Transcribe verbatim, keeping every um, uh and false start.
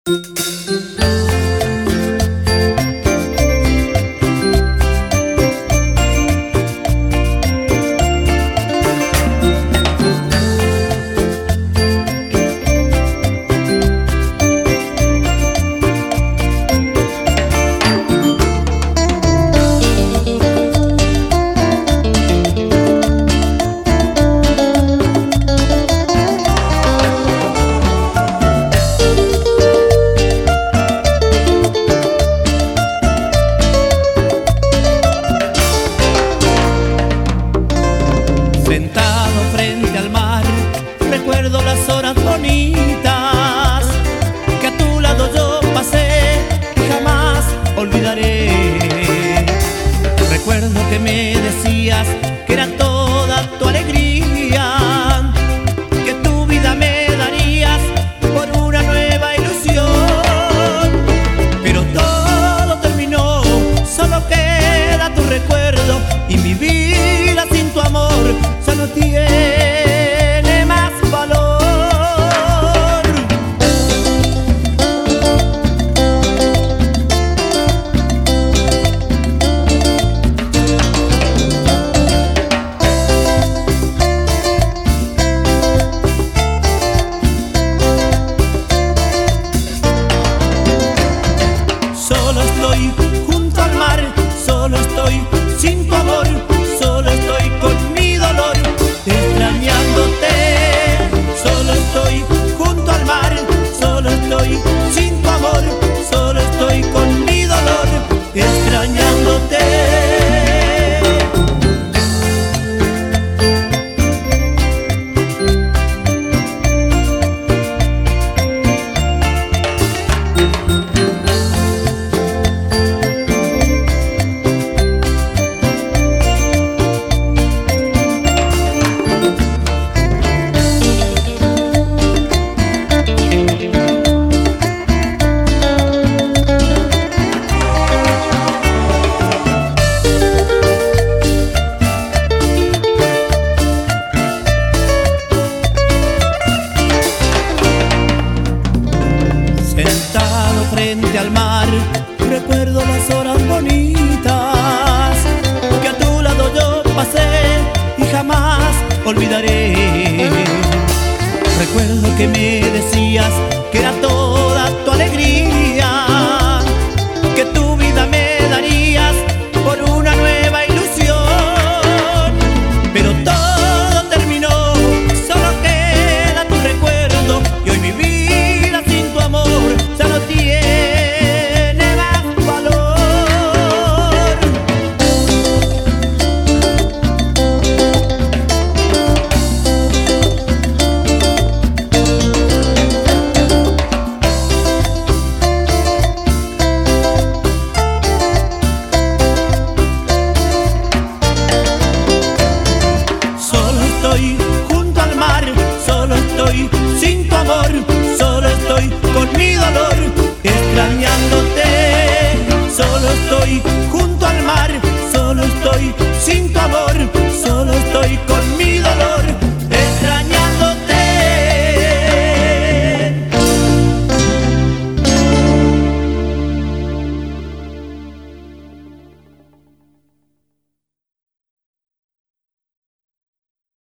Sentado frente al mar, recuerdo las horas bonitas que a tu lado yo pasé y jamás olvidaré. Recuerdo que me decías que era toda tu alegría, que tu vida me darías por una nueva ilusión. Pero todo terminó, solo queda tu recuerdo y mi vida sin tu amor ya no tiene más valor. Solo estoy junto al mar, solo estoy sin tu amor, solo estoy con mi dolor, extrañándote. Solo estoy junto al mar, solo estoy sin tu amor, solo estoy con mi dolor, extrañándote. Sentado frente al mar, recuerdo las horas bonitas que a tu lado yo pasé y jamás olvidaré. Recuerdo que me decías que era todo